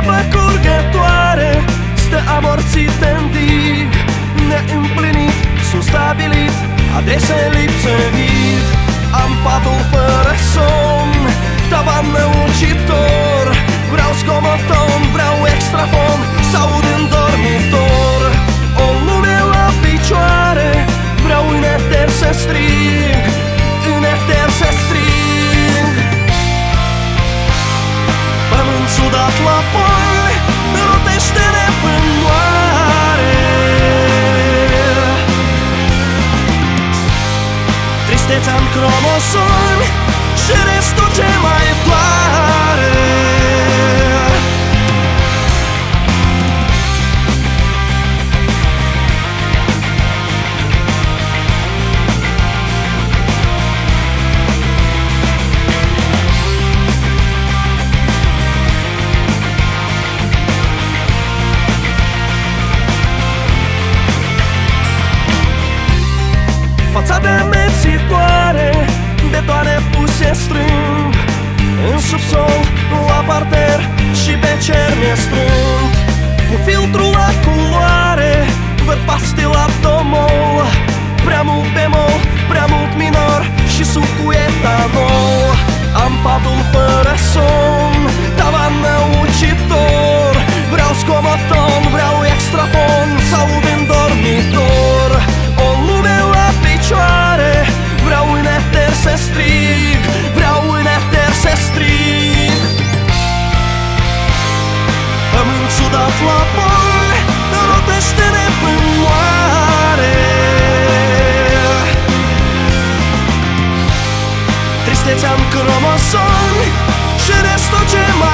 curgătoare stă amorțită în dig, neîmplinit, sunt stabilit, adesea lipsărit. Am patul fără somn, tavan năucitor, vreau scomoton, vreau extrafon, s-aud în dormitor. O lume la picioare, vreau în eter să strig, în eter să strig. Pământ sudat la poli, rotește nepândoare. Tristețea-n cromosomi și restul ce mai doare. Fața de amețitoare, betoane puse strâmb, în subsol, la parter și pe cer mi-e strâmb. Cu filtru la culoare, văd pastilat domol, prea mult bemol, prea mult minor și sub cu etanol. Am patul fără somn, tavan năucitor, vreau scomoton, vreau extrafon, s-aud în dormitor. O lume la picioare, vreau în eter să strig, vreau în eter să strig. Pământ sudat la poli, rotește nepândoare. Tristețea-n cromosomi și restul ce mai